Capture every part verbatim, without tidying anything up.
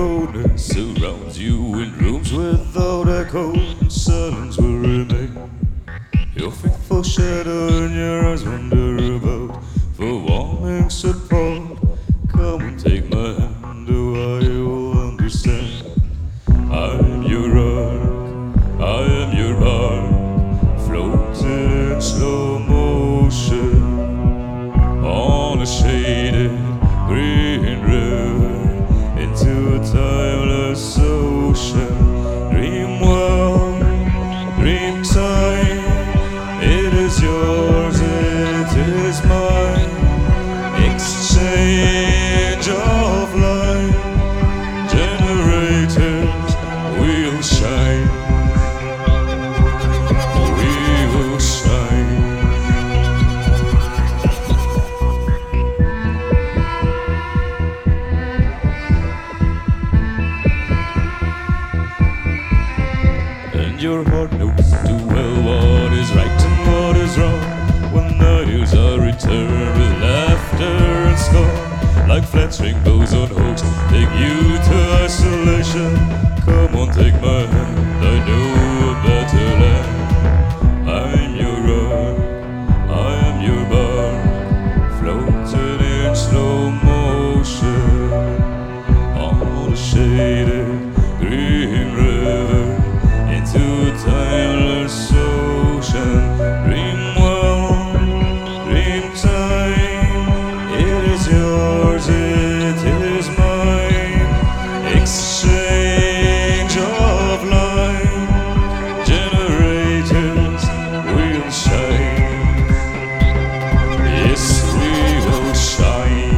coldness surrounds you in rooms without echo, and silence will remain. Your faithful shadow and your eyes wander about for warming support. Come and take my hand, oh I will understand. I am your rock, I am your bark, floating in slow motion on a shaded green river into a timeless ocean. Dream well, dream time, it is yours, it is mine. Exchange of light, generators will shine, we will shine. And your heart knows too well what is right and what is wrong, when the years are returned with laughter and scorn, like flat string bows on hooks, take you to isolation. Come on, take my hand, I know a better land. I'm your rock, I am your bark, floating in slow motion on a shaded green river into a timeless ocean. Dream well, dream time, it is yours, it is mine. Exchange of light, generators will shine. Yes, we will shine.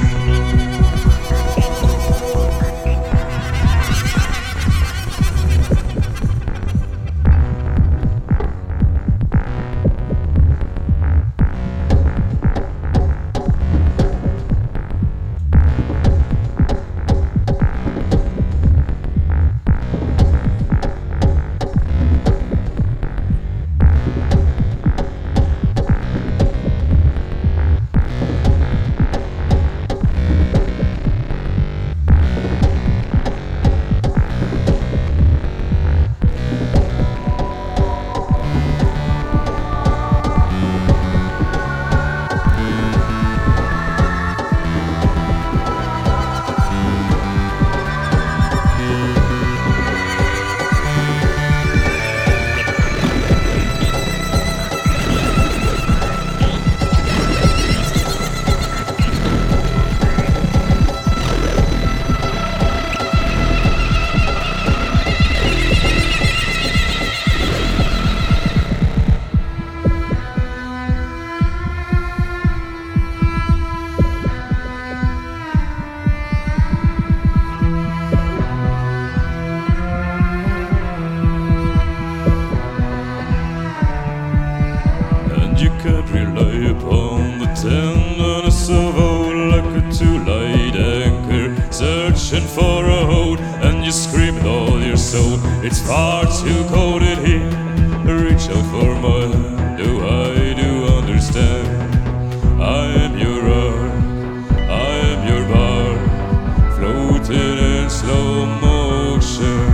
You can't rely upon the tenderness of old, like a two-light anchor searching for a hold, and you scream with all your soul. It's far too cold in here, reach out for my hand, oh I do understand. I am your rock, I am your bark, floating in slow motion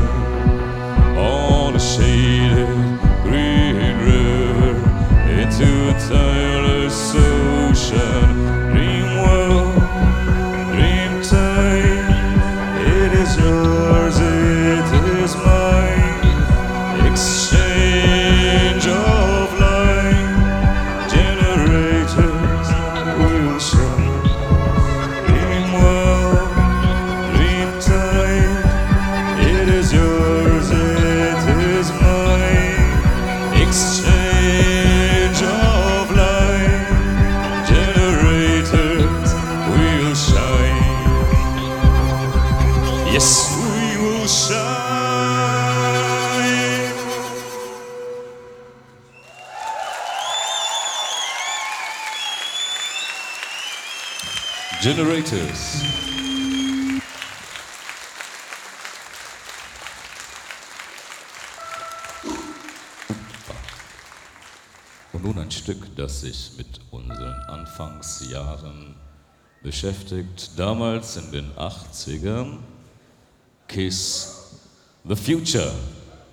on a shaded green river into a timeless ocean. Dream well, dream time, it is yours, it is mine. Exchange of light, generators will shine. Dream well, dream time, it is yours, it is mine. Exchange of light, generators will shine. Yes, we will shine. Generators. Und nun ein Stück, das sich mit unseren Anfangsjahren beschäftigt. Damals in den achtzigern kiss the future.